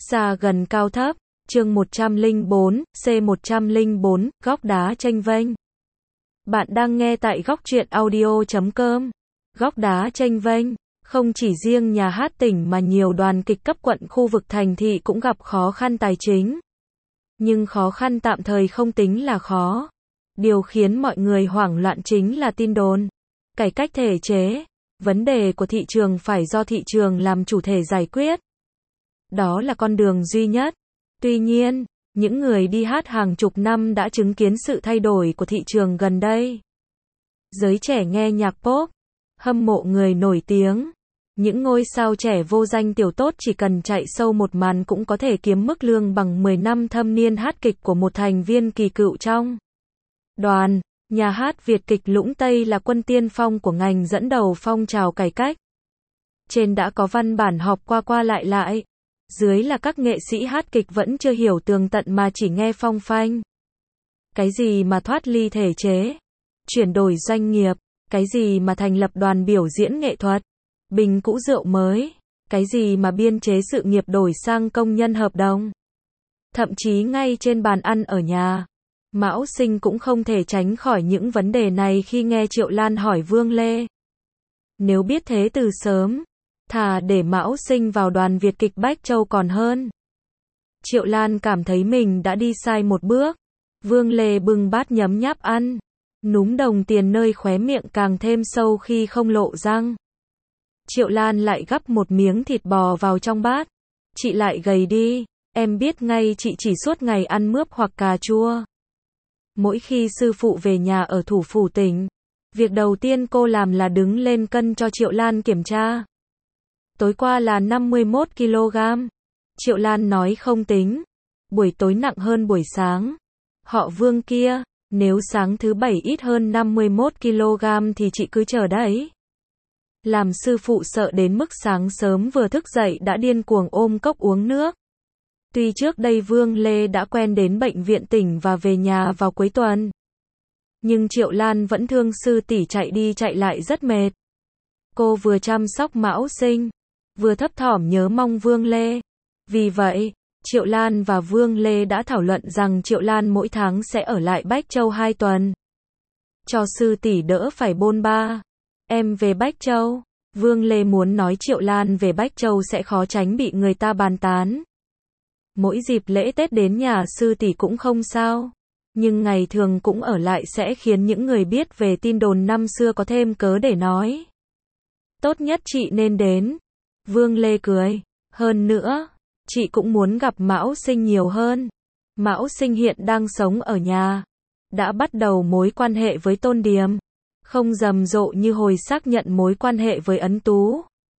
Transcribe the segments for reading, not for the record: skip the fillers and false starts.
Xa gần cao thấp, chương 104, C104, góc đá chênh vênh. Bạn đang nghe tại góc truyện audio.com. Góc đá chênh vênh, không chỉ riêng nhà hát tỉnh mà nhiều đoàn kịch cấp quận khu vực thành thị cũng gặp khó khăn tài chính. Nhưng khó khăn tạm thời không tính là khó. Điều khiến mọi người hoảng loạn chính là tin đồn, cải cách thể chế, vấn đề của thị trường phải do thị trường làm chủ thể giải quyết. Đó là con đường duy nhất. Tuy nhiên, những người đi hát hàng chục năm đã chứng kiến sự thay đổi của thị trường gần đây. Giới trẻ nghe nhạc pop, hâm mộ người nổi tiếng. Những ngôi sao trẻ vô danh tiểu tốt chỉ cần chạy show một màn cũng có thể kiếm mức lương bằng 10 năm thâm niên hát kịch của một thành viên kỳ cựu trong đoàn. Nhà hát Việt kịch Lũng Tây là quân tiên phong của ngành dẫn đầu phong trào cải cách. Trên đã có văn bản họp qua lại. Dưới là các nghệ sĩ hát kịch vẫn chưa hiểu tường tận mà chỉ nghe phong phanh. Cái gì mà thoát ly thể chế, chuyển đổi doanh nghiệp, cái gì mà thành lập đoàn biểu diễn nghệ thuật, bình cũ rượu mới, cái gì mà biên chế sự nghiệp đổi sang công nhân hợp đồng. Thậm chí ngay trên bàn ăn ở nhà, Mão Sinh cũng không thể tránh khỏi những vấn đề này khi nghe Triệu Lan hỏi Vương Lê. Nếu biết thế từ sớm, thà để Mão Sinh vào đoàn Việt kịch Bách Châu còn hơn. Triệu Lan cảm thấy mình đã đi sai một bước. Vương Lê bưng bát nhấm nháp ăn, núm đồng tiền nơi khóe miệng càng thêm sâu khi không lộ răng. Triệu Lan lại gắp một miếng thịt bò vào trong bát. Chị lại gầy đi, em biết ngay chị chỉ suốt ngày ăn mướp hoặc cà chua. Mỗi khi sư phụ về nhà ở thủ phủ tỉnh, việc đầu tiên cô làm là đứng lên cân cho Triệu Lan kiểm tra. Tối qua là 51 kg. Triệu Lan nói không tính. Buổi tối nặng hơn buổi sáng. Họ Vương kia, nếu sáng thứ bảy ít hơn 51 kg thì chị cứ chờ đấy. Làm sư phụ sợ đến mức sáng sớm vừa thức dậy đã điên cuồng ôm cốc uống nước. Tuy trước đây Vương Lê đã quen đến bệnh viện tỉnh và về nhà vào cuối tuần, nhưng Triệu Lan vẫn thương sư tỷ chạy đi chạy lại rất mệt. Cô vừa chăm sóc Mão Sinh, vừa thấp thỏm nhớ mong Vương Lê. Vì vậy, Triệu Lan và Vương Lê đã thảo luận rằng Triệu Lan mỗi tháng sẽ ở lại Bách Châu 2 tuần. Cho sư tỷ đỡ phải bôn ba. Em về Bách Châu. Vương Lê muốn nói Triệu Lan về Bách Châu sẽ khó tránh bị người ta bàn tán. Mỗi dịp lễ Tết đến nhà sư tỷ cũng không sao. Nhưng ngày thường cũng ở lại sẽ khiến những người biết về tin đồn năm xưa có thêm cớ để nói. Tốt nhất chị nên đến. Vương Lê cười. Hơn nữa, chị cũng muốn gặp Mão Sinh nhiều hơn. Mão Sinh hiện đang sống ở nhà. Đã bắt đầu mối quan hệ với Tôn Điềm. Không rầm rộ như hồi xác nhận mối quan hệ với Ấn Tú.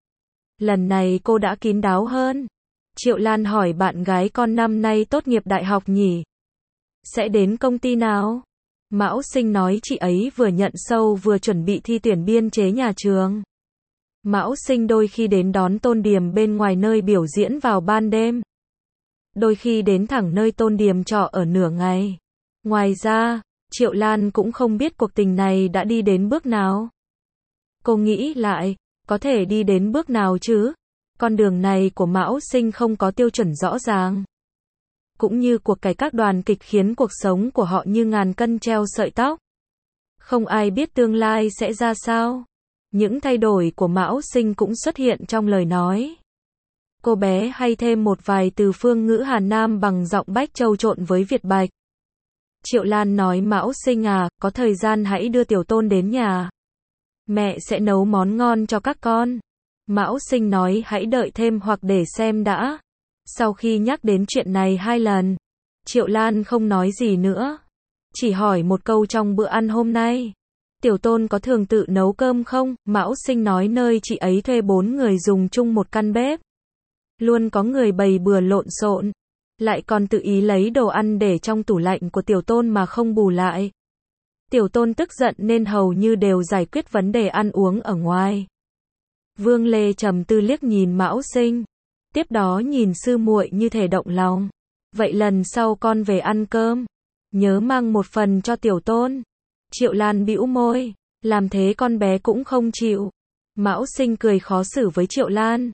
Lần này cô đã kín đáo hơn. Triệu Lan hỏi bạn gái con năm nay tốt nghiệp đại học nhỉ? Sẽ đến công ty nào? Mão Sinh nói chị ấy vừa nhận show vừa chuẩn bị thi tuyển biên chế nhà trường. Mão Sinh đôi khi đến đón Tôn Điềm bên ngoài nơi biểu diễn vào ban đêm. Đôi khi đến thẳng nơi Tôn Điềm trọ ở nửa ngày. Ngoài ra, Triệu Lan cũng không biết cuộc tình này đã đi đến bước nào. Cô nghĩ lại, có thể đi đến bước nào chứ? Con đường này của Mão Sinh không có tiêu chuẩn rõ ràng. Cũng như cuộc cải các đoàn kịch khiến cuộc sống của họ như ngàn cân treo sợi tóc. Không ai biết tương lai sẽ ra sao. Những thay đổi của Mão Sinh cũng xuất hiện trong lời nói. Cô bé hay thêm một vài từ phương ngữ Hà Nam bằng giọng Bách Châu trộn với Việt Bạch. Triệu Lan nói Mão Sinh à, có thời gian hãy đưa Tiểu Tôn đến nhà. Mẹ sẽ nấu món ngon cho các con. Mão Sinh nói hãy đợi thêm hoặc để xem đã. Sau khi nhắc đến chuyện này 2 lần, Triệu Lan không nói gì nữa. Chỉ hỏi một câu trong bữa ăn hôm nay. Tiểu Tôn có thường tự nấu cơm không? Mão Sinh nói nơi chị ấy thuê 4 người dùng chung một căn bếp. Luôn có người bày bừa lộn xộn. Lại còn tự ý lấy đồ ăn để trong tủ lạnh của Tiểu Tôn mà không bù lại. Tiểu Tôn tức giận nên hầu như đều giải quyết vấn đề ăn uống ở ngoài. Vương Lê trầm tư liếc nhìn Mão Sinh. Tiếp đó nhìn sư muội như thể động lòng. Vậy lần sau con về ăn cơm, nhớ mang một phần cho Tiểu Tôn. Triệu Lan bĩu môi. Làm thế con bé cũng không chịu. Mão Sinh cười khó xử với Triệu Lan.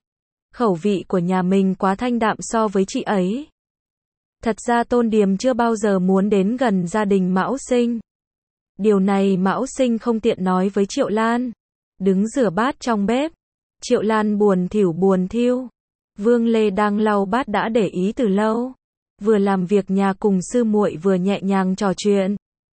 Khẩu vị của nhà mình quá thanh đạm so với chị ấy. Thật ra Tôn Điềm chưa bao giờ muốn đến gần gia đình Mão Sinh. Điều này Mão Sinh không tiện nói với Triệu Lan. Đứng rửa bát trong bếp, Triệu Lan buồn thiu. Vương Lê đang lau bát đã để ý từ lâu. Vừa làm việc nhà cùng sư muội vừa nhẹ nhàng trò chuyện.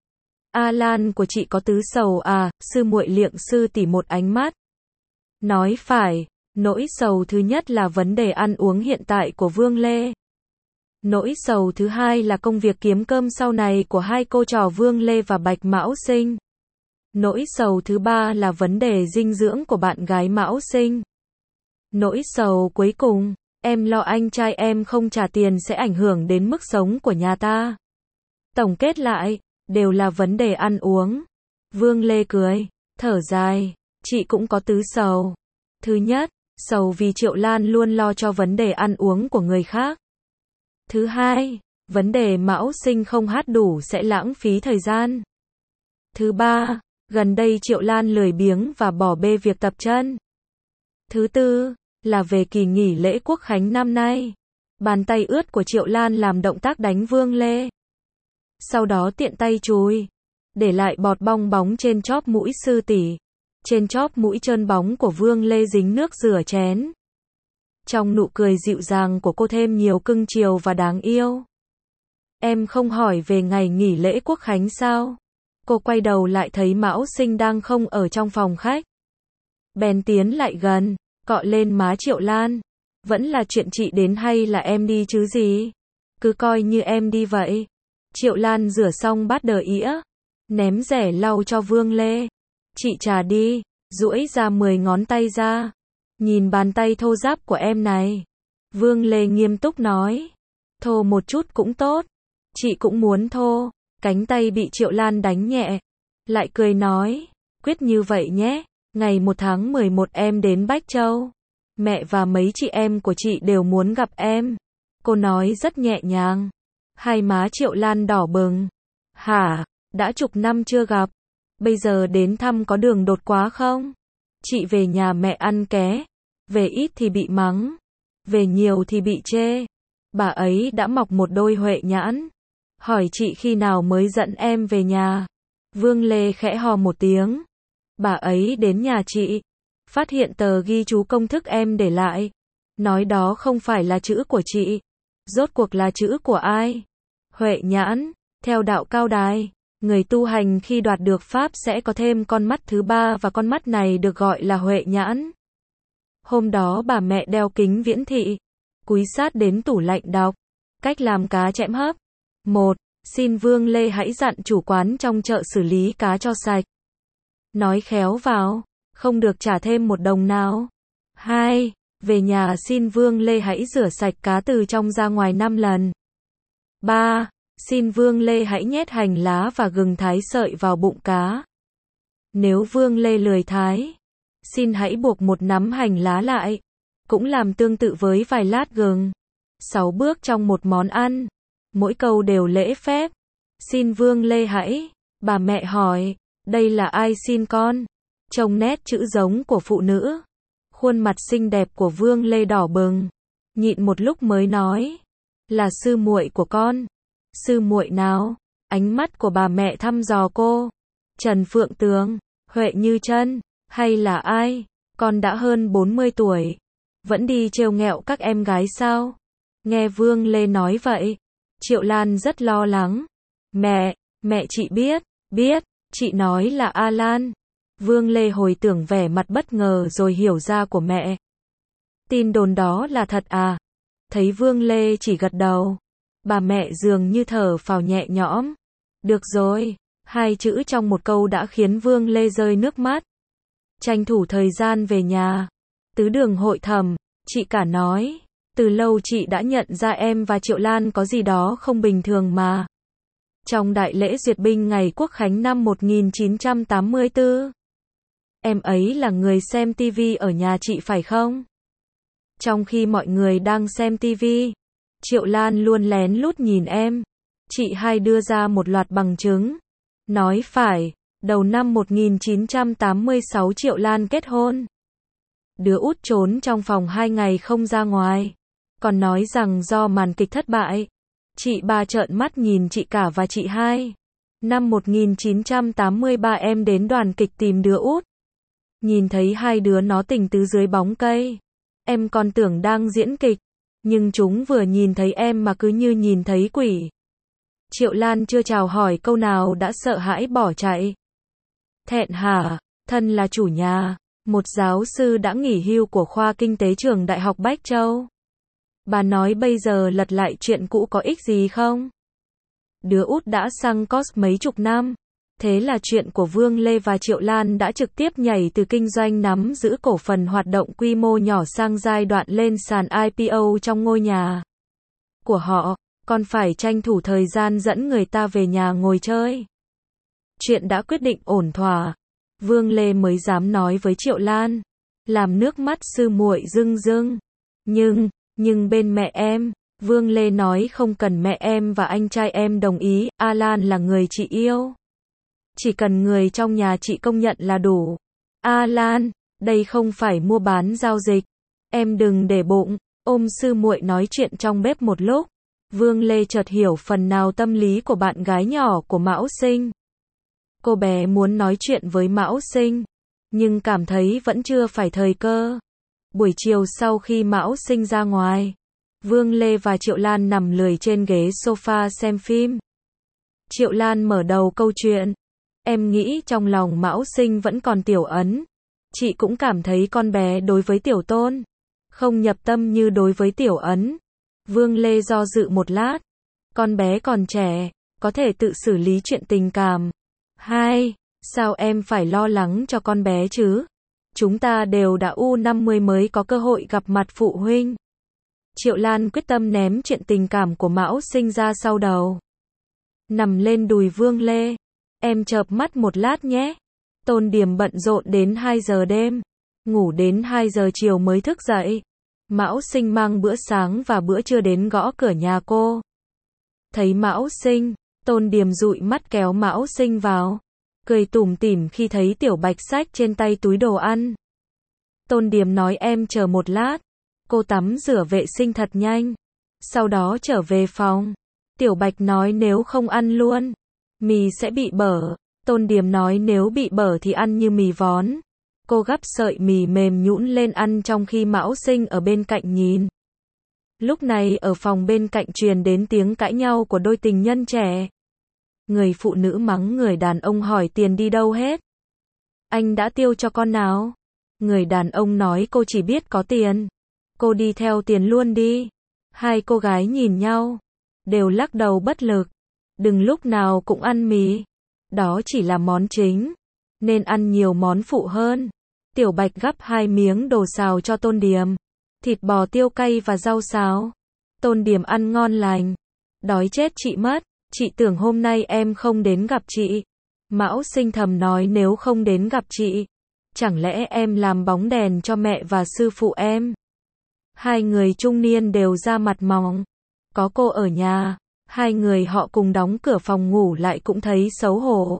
A Lan của chị có tứ sầu à? Sư muội liệng sư tỉ một ánh mắt. Nói phải, nỗi sầu thứ nhất là vấn đề ăn uống hiện tại của Vương Lê. Nỗi sầu thứ hai là công việc kiếm cơm sau này của hai cô trò Vương Lê và Bạch Mão Sinh. Nỗi sầu thứ ba là vấn đề dinh dưỡng của bạn gái Mão Sinh. Nỗi sầu cuối cùng, em lo anh trai em không trả tiền sẽ ảnh hưởng đến mức sống của nhà ta. Tổng kết lại, đều là vấn đề ăn uống. Vương Lê cười, thở dài, chị cũng có tứ sầu. Thứ nhất, sầu vì Triệu Lan luôn lo cho vấn đề ăn uống của người khác. Thứ hai, vấn đề Mão Sinh không hát đủ sẽ lãng phí thời gian. Thứ ba, gần đây Triệu Lan lười biếng và bỏ bê việc tập chân. Thứ tư, là về kỳ nghỉ lễ Quốc khánh năm nay. Bàn tay ướt của Triệu Lan làm động tác đánh Vương Lê. Sau đó tiện tay chùi, để lại bọt bong bóng trên chóp mũi sư tỷ. Trên chóp mũi trơn bóng của Vương Lê dính nước rửa chén. Trong nụ cười dịu dàng của cô thêm nhiều cưng chiều và đáng yêu. Em không hỏi về ngày nghỉ lễ Quốc khánh sao? Cô quay đầu lại thấy Mão Sinh đang không ở trong phòng khách. Bèn tiến lại gần, cọ lên má Triệu Lan. Vẫn là chuyện chị đến hay là em đi chứ gì? Cứ coi như em đi vậy. Triệu Lan rửa xong bát đờ ĩa, ném rẻ lau cho Vương Lê. Chị trà đi, duỗi ra 10 ngón tay ra. Nhìn bàn tay thô ráp của em này. Vương Lê nghiêm túc nói. Thô một chút cũng tốt. Chị cũng muốn thô. Cánh tay bị Triệu Lan đánh nhẹ. Lại cười nói. Quyết như vậy nhé. Ngày 1 tháng 11 em đến Bách Châu. Mẹ và mấy chị em của chị đều muốn gặp em. Cô nói rất nhẹ nhàng. Hai má Triệu Lan đỏ bừng. Hả? Đã chục năm chưa gặp. Bây giờ đến thăm có đường đột quá không? Chị về nhà mẹ ăn ké. Về ít thì bị mắng. Về nhiều thì bị chê. Bà ấy đã mọc một đôi huệ nhãn. Hỏi chị khi nào mới dẫn em về nhà. Vương Lê khẽ hò một tiếng. Bà ấy đến nhà chị. Phát hiện tờ ghi chú công thức em để lại. Nói đó không phải là chữ của chị. Rốt cuộc là chữ của ai? Huệ nhãn, theo đạo Cao Đài. Người tu hành khi đoạt được pháp sẽ có thêm con mắt thứ ba và con mắt này được gọi là huệ nhãn. Hôm đó bà mẹ đeo kính viễn thị, cúi sát đến tủ lạnh đọc. Cách làm cá chẽm hấp. 1. Xin Vương Lê hãy dặn chủ quán trong chợ xử lý cá cho sạch. Nói khéo vào, không được trả thêm một đồng nào. 2. Về nhà xin Vương Lê hãy rửa sạch cá từ trong ra ngoài 5 lần. 3. Xin Vương Lê hãy nhét hành lá và gừng thái sợi vào bụng cá. Nếu Vương Lê lười thái, xin hãy buộc một nắm hành lá lại. Cũng làm tương tự với vài lát gừng. 6 bước trong một món ăn. Mỗi câu đều lễ phép. Xin Vương Lê hãy. Bà mẹ hỏi, đây là ai xin con? Trông nét chữ giống của phụ nữ. Khuôn mặt xinh đẹp của Vương Lê đỏ bừng. Nhịn một lúc mới nói, là sư muội của con. Sư muội nào? Ánh mắt của bà mẹ thăm dò cô. Trần Phượng Tường, Huệ Như Trân, hay là ai? Con đã hơn 40 tuổi. Vẫn đi trêu nghẹo các em gái sao? Nghe Vương Lê nói vậy, Triệu Lan rất lo lắng. Mẹ chị biết, chị nói là A Lan. Vương Lê hồi tưởng vẻ mặt bất ngờ rồi hiểu ra của mẹ. Tin đồn đó là thật à? Thấy Vương Lê chỉ gật đầu. Bà mẹ dường như thở phào nhẹ nhõm. Được rồi, 2 chữ trong một câu đã khiến Vương Lê rơi nước mắt. Tranh thủ thời gian về nhà. Tứ Đường hội thẩm, chị cả nói. Từ lâu chị đã nhận ra em và Triệu Lan có gì đó không bình thường mà. Trong đại lễ duyệt binh ngày Quốc khánh năm 1984. Em ấy là người xem TV ở nhà chị phải không? Trong khi mọi người đang xem TV, Triệu Lan luôn lén lút nhìn em. Chị hai đưa ra một loạt bằng chứng. Nói phải, đầu năm 1986 Triệu Lan kết hôn. Đứa út trốn trong phòng 2 ngày không ra ngoài. Còn nói rằng do màn kịch thất bại. Chị ba trợn mắt nhìn chị cả và chị hai. Năm 1983 em đến đoàn kịch tìm đứa út. Nhìn thấy hai đứa nó tình tứ dưới bóng cây. Em còn tưởng đang diễn kịch. Nhưng chúng vừa nhìn thấy em mà cứ như nhìn thấy quỷ. Triệu Lan chưa chào hỏi câu nào đã sợ hãi bỏ chạy. Thẹn hả, thân là chủ nhà, một giáo sư đã nghỉ hưu của khoa kinh tế trường Đại học Bách Châu. Bà nói bây giờ lật lại chuyện cũ có ích gì không? Đứa út đã sang cos mấy chục năm. Thế là chuyện của Vương Lê và Triệu Lan đã trực tiếp nhảy từ kinh doanh nắm giữ cổ phần hoạt động quy mô nhỏ sang giai đoạn lên sàn IPO trong ngôi nhà của họ, còn phải tranh thủ thời gian dẫn người ta về nhà ngồi chơi. Chuyện đã quyết định ổn thỏa, Vương Lê mới dám nói với Triệu Lan, làm nước mắt sư muội rưng rưng. Nhưng bên mẹ em, Vương Lê nói không cần mẹ em và anh trai em đồng ý, Alan là người chị yêu. Chỉ cần người trong nhà chị công nhận là đủ. Alan, đây không phải mua bán giao dịch. Em đừng để bụng. Ôm sư muội nói chuyện trong bếp một lúc. Vương Lê chợt hiểu phần nào tâm lý của bạn gái nhỏ của Mão Sinh. Cô bé muốn nói chuyện với Mão Sinh, nhưng cảm thấy vẫn chưa phải thời cơ. Buổi chiều sau khi Mão Sinh ra ngoài, Vương Lê và Triệu Lan nằm lười trên ghế sofa xem phim. Triệu Lan mở đầu câu chuyện. Em nghĩ trong lòng Mão Sinh vẫn còn Tiểu Ấn. Chị cũng cảm thấy con bé đối với Tiểu Tôn không nhập tâm như đối với Tiểu Ấn. Vương Lê do dự một lát. Con bé còn trẻ, có thể tự xử lý chuyện tình cảm. Hai, sao em phải lo lắng cho con bé chứ? Chúng ta đều đã U50 mới có cơ hội gặp mặt phụ huynh. Triệu Lan quyết tâm ném chuyện tình cảm của Mão Sinh ra sau đầu. Nằm lên đùi Vương Lê. Em chợp mắt một lát nhé. Tôn Điềm bận rộn đến 2 giờ đêm. Ngủ đến 2 giờ chiều mới thức dậy. Mão Sinh mang bữa sáng và bữa trưa đến gõ cửa nhà cô. Thấy Mão Sinh, Tôn Điềm dụi mắt kéo Mão Sinh vào. Cười tủm tỉm khi thấy Tiểu Bạch xách trên tay túi đồ ăn. Tôn Điềm nói em chờ một lát. Cô tắm rửa vệ sinh thật nhanh. Sau đó trở về phòng. Tiểu Bạch nói nếu không ăn luôn, mì sẽ bị bở. Tôn Điềm nói nếu bị bở thì ăn như mì vón. Cô gắp sợi mì mềm nhũn lên ăn trong khi Mão Sinh ở bên cạnh nhìn. Lúc này ở phòng bên cạnh truyền đến tiếng cãi nhau của đôi tình nhân trẻ. Người phụ nữ mắng người đàn ông hỏi tiền đi đâu hết. Anh đã tiêu cho con nào? Người đàn ông nói cô chỉ biết có tiền. Cô đi theo tiền luôn đi. Hai cô gái nhìn nhau, đều lắc đầu bất lực. Đừng lúc nào cũng ăn mì. Đó chỉ là món chính, nên ăn nhiều món phụ hơn. Tiểu Bạch gắp 2 miếng đồ xào cho Tôn Điềm. Thịt bò tiêu cay và rau xào. Tôn Điềm ăn ngon lành. Đói chết chị mất. Chị tưởng hôm nay em không đến gặp chị. Mão Sinh thầm nói nếu không đến gặp chị, chẳng lẽ em làm bóng đèn cho mẹ và sư phụ em? Hai người trung niên đều ra mặt mỏng. Có cô ở nhà, hai người họ cùng đóng cửa phòng ngủ lại cũng thấy xấu hổ.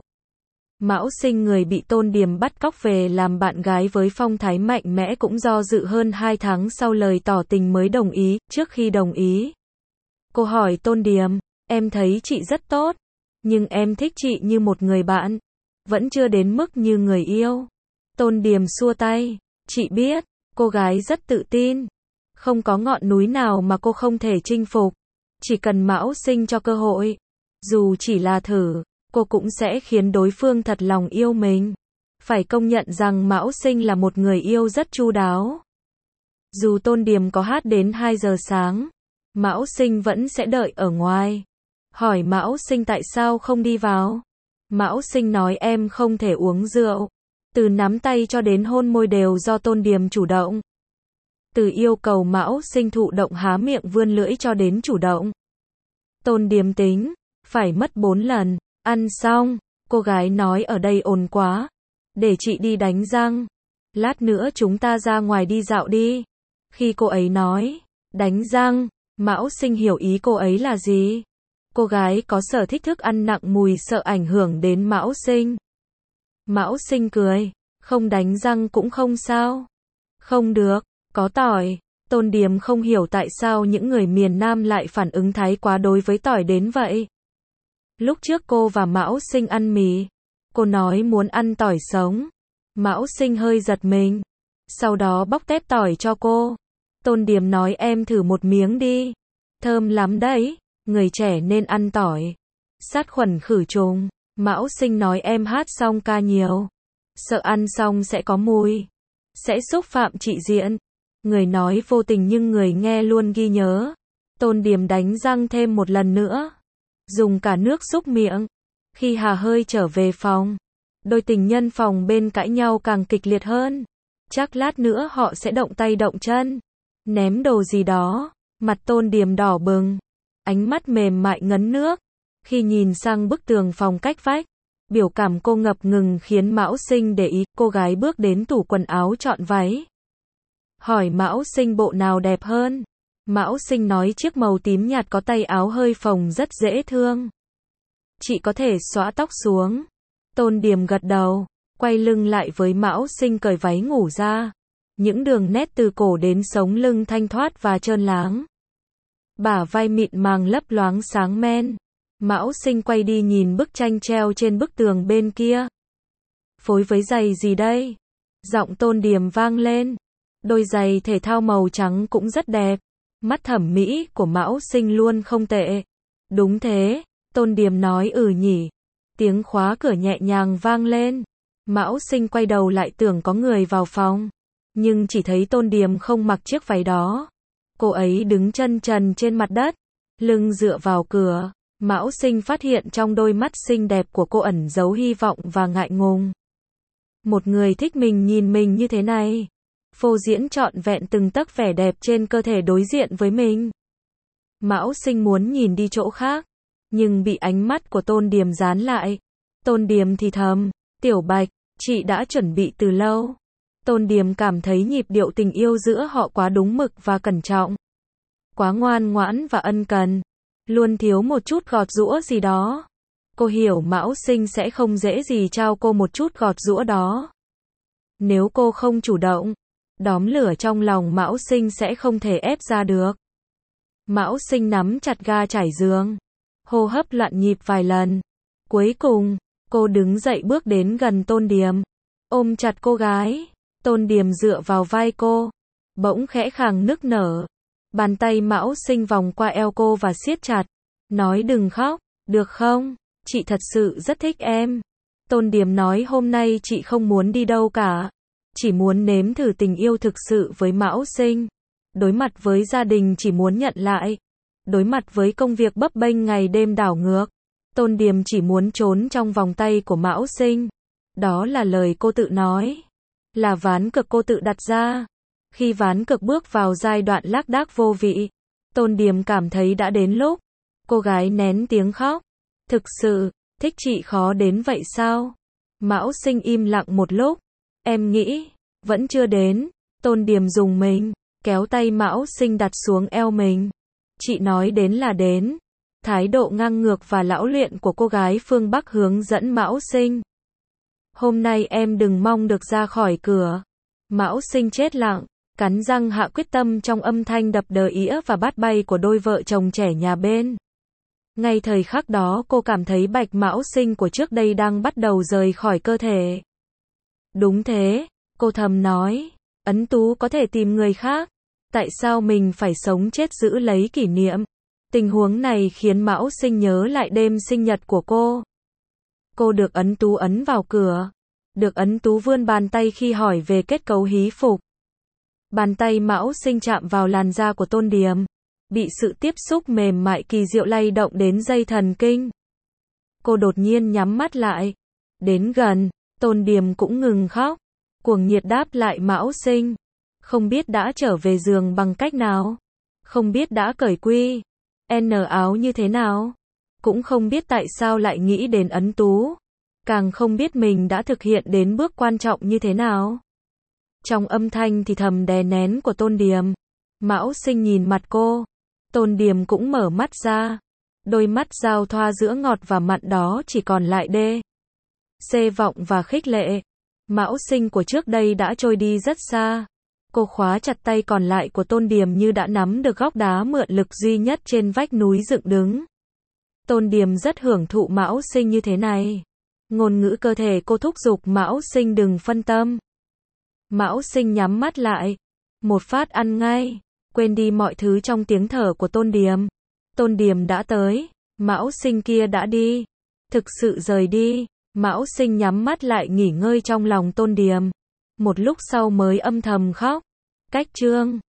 Mão Sinh người bị Tôn Điềm bắt cóc về làm bạn gái với phong thái mạnh mẽ cũng do dự hơn 2 tháng sau lời tỏ tình mới đồng ý. Trước khi đồng ý, cô hỏi Tôn Điềm, em thấy chị rất tốt, nhưng em thích chị như một người bạn, vẫn chưa đến mức như người yêu. Tôn Điềm xua tay, chị biết, cô gái rất tự tin, không có ngọn núi nào mà cô không thể chinh phục, chỉ cần Mão Sinh cho cơ hội, dù chỉ là thử, cô cũng sẽ khiến đối phương thật lòng yêu mình. Phải công nhận rằng Mão Sinh là một người yêu rất chu đáo. Dù Tôn Điềm có hát đến 2 giờ sáng, Mão Sinh vẫn sẽ đợi ở ngoài. Hỏi Mão Sinh tại sao không đi vào. Mão Sinh nói em không thể uống rượu. Từ nắm tay cho đến hôn môi đều do Tôn Điềm chủ động. Từ yêu cầu Mão Sinh thụ động há miệng vươn lưỡi cho đến chủ động. Tôn Điềm tính, phải mất 4 lần. Ăn xong, cô gái nói ở đây ồn quá. Để chị đi đánh răng. Lát nữa chúng ta ra ngoài đi dạo đi. Khi cô ấy nói, đánh răng, Mão Sinh hiểu ý cô ấy là gì. Cô gái có sở thích thức ăn nặng mùi sợ ảnh hưởng đến Mão Sinh. Mão Sinh cười, không đánh răng cũng không sao. Không được, có tỏi. Tôn Điềm không hiểu tại sao những người miền Nam lại phản ứng thái quá đối với tỏi đến vậy. Lúc trước cô và Mão Sinh ăn mì, cô nói muốn ăn tỏi sống. Mão Sinh hơi giật mình, sau đó bóc tép tỏi cho cô. Tôn Điềm nói em thử một miếng đi, thơm lắm đấy, người trẻ nên ăn tỏi, sát khuẩn khử trùng. Mão Sinh nói em hát xong ca nhiều, sợ ăn xong sẽ có mùi, sẽ xúc phạm chị diện. Người nói vô tình nhưng người nghe luôn ghi nhớ. Tôn Điềm đánh răng thêm một lần nữa, dùng cả nước súc miệng. Khi hà hơi trở về phòng, đôi tình nhân phòng bên cãi nhau càng kịch liệt hơn. Chắc lát nữa họ sẽ động tay động chân, ném đồ gì đó. Mặt Tôn Điềm đỏ bừng, ánh mắt mềm mại ngấn nước. Khi nhìn sang bức tường phòng cách vách, biểu cảm cô ngập ngừng khiến Mão Sinh để ý. Cô gái bước đến tủ quần áo chọn váy, hỏi Mão Sinh bộ nào đẹp hơn. Mão Sinh nói chiếc màu tím nhạt có tay áo hơi phồng rất dễ thương. Chị có thể xõa tóc xuống. Tôn Điềm gật đầu, quay lưng lại với Mão Sinh cởi váy ngủ ra. Những đường nét từ cổ đến sống lưng thanh thoát và trơn láng. Bả vai mịn màng lấp loáng sáng men. Mão Sinh quay đi nhìn bức tranh treo trên bức tường bên kia. Phối với giày gì đây? Giọng Tôn Điềm vang lên. Đôi giày thể thao màu trắng cũng rất đẹp. Mắt thẩm mỹ của Mão Sinh luôn không tệ. Đúng thế, Tôn Điềm nói nhỉ. Tiếng khóa cửa nhẹ nhàng vang lên. Mão Sinh quay đầu lại tưởng có người vào phòng, nhưng chỉ thấy Tôn Điềm không mặc chiếc váy đó. Cô ấy đứng chân trần trên mặt đất, lưng dựa vào cửa. Mão Sinh phát hiện trong đôi mắt xinh đẹp của cô ẩn giấu hy vọng và ngại ngùng. Một người thích mình nhìn mình như thế này, phô diễn trọn vẹn từng tấc vẻ đẹp trên cơ thể đối diện với mình. Mão Sinh muốn nhìn đi chỗ khác, nhưng bị ánh mắt của Tôn Điềm dán lại. Tôn Điềm thì thầm, Tiểu Bạch, chị đã chuẩn bị từ lâu. Tôn Điềm cảm thấy nhịp điệu tình yêu giữa họ quá đúng mực và cẩn trọng. Quá ngoan ngoãn và ân cần, luôn thiếu một chút gọt giũa gì đó. Cô hiểu Mão Sinh sẽ không dễ gì trao cô một chút gọt giũa đó. Nếu cô không chủ động, đóm lửa trong lòng Mão Sinh sẽ không thể ép ra được. Mão Sinh nắm chặt ga trải giường, hô hấp loạn nhịp vài lần. Cuối cùng, cô đứng dậy bước đến gần Tôn Điềm, ôm chặt cô gái. Tôn Điềm dựa vào vai cô, bỗng khẽ khàng nức nở. Bàn tay Mão Sinh vòng qua eo cô và siết chặt, nói đừng khóc, được không? Chị thật sự rất thích em. Tôn Điềm nói hôm nay chị không muốn đi đâu cả, chỉ muốn nếm thử tình yêu thực sự với Mão Sinh. Đối mặt với gia đình chỉ muốn nhận lại, đối mặt với công việc bấp bênh ngày đêm đảo ngược, Tôn Điềm chỉ muốn trốn trong vòng tay của Mão Sinh. Đó là lời cô tự nói, là ván cược cô tự đặt ra. Khi ván cược bước vào giai đoạn lác đác vô vị, Tôn Điềm cảm thấy đã đến lúc. Cô gái nén tiếng khóc. Thực sự, thích chị khó đến vậy sao? Mão Sinh im lặng một lúc. Em nghĩ, vẫn chưa đến. Tôn Điềm dùng mình, kéo tay Mão Sinh đặt xuống eo mình. Chị nói đến là đến. Thái độ ngang ngược và lão luyện của cô gái phương Bắc hướng dẫn Mão Sinh. Hôm nay em đừng mong được ra khỏi cửa. Mão Sinh chết lặng, cắn răng hạ quyết tâm trong âm thanh đập đờ ĩa và bát bay của đôi vợ chồng trẻ nhà bên. Ngay thời khắc đó cô cảm thấy Bạch Mão Sinh của trước đây đang bắt đầu rời khỏi cơ thể. Đúng thế, cô thầm nói, Ấn Tú có thể tìm người khác. Tại sao mình phải sống chết giữ lấy kỷ niệm? Tình huống này khiến Mão Sinh nhớ lại đêm sinh nhật của cô. Cô được Ấn Tú ấn vào cửa. Được Ấn Tú vươn bàn tay khi hỏi về kết cấu hí phục. Bàn tay Mão Sinh chạm vào làn da của Tôn Điềm. Bị sự tiếp xúc mềm mại kỳ diệu lay động đến dây thần kinh. Cô đột nhiên nhắm mắt lại. Đến gần, Tôn Điềm cũng ngừng khóc. Cuồng nhiệt đáp lại Mão Sinh. Không biết đã trở về giường bằng cách nào. Không biết đã cởi quy N áo như thế nào. Cũng không biết tại sao lại nghĩ đến Ấn Tú. Càng không biết mình đã thực hiện đến bước quan trọng như thế nào. Trong âm thanh thì thầm đè nén của Tôn Điềm, Mão Sinh nhìn mặt cô. Tôn Điềm cũng mở mắt ra. Đôi mắt giao thoa giữa ngọt và mặn đó chỉ còn lại đê xê vọng và khích lệ. Mão Sinh của trước đây đã trôi đi rất xa. Cô khóa chặt tay còn lại của Tôn Điềm như đã nắm được góc đá mượn lực duy nhất trên vách núi dựng đứng. Tôn Điềm rất hưởng thụ Mão Sinh như thế này. Ngôn ngữ cơ thể cô thúc giục Mão Sinh đừng phân tâm. Mão Sinh nhắm mắt lại. Một phát ăn ngay. Quên đi mọi thứ trong tiếng thở của Tôn Điềm. Tôn Điềm đã tới. Mão Sinh kia đã đi. Thực sự rời đi. Mão Sinh nhắm mắt lại nghỉ ngơi trong lòng Tôn Điềm. Một lúc sau mới âm thầm khóc. Cách chương